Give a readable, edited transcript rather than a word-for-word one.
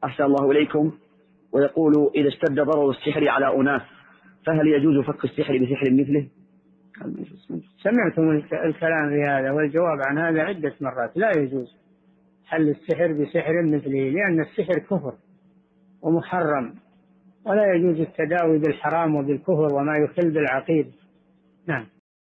أحسن الله إليكم. ويقول: إذا اشتد ضرر السحر على أناس فهل يجوز فك السحر بسحر مثله؟ سمعتم الكلام في هذا، والجواب عن هذا عدة مرات: لا يجوز حل السحر بسحر مثله، لأن السحر كفر ومحرم، ولا يجوز التداوي بالحرام وبالكفر وما يخل بالعقيدة. نعم.